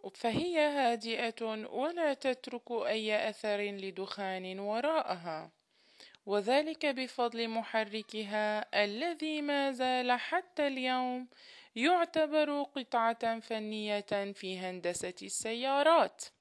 فهي هادئة ولا تترك أي أثر لدخان وراءها، وذلك بفضل محركها الذي ما زال حتى اليوم يعتبر قطعة فنية في هندسة السيارات.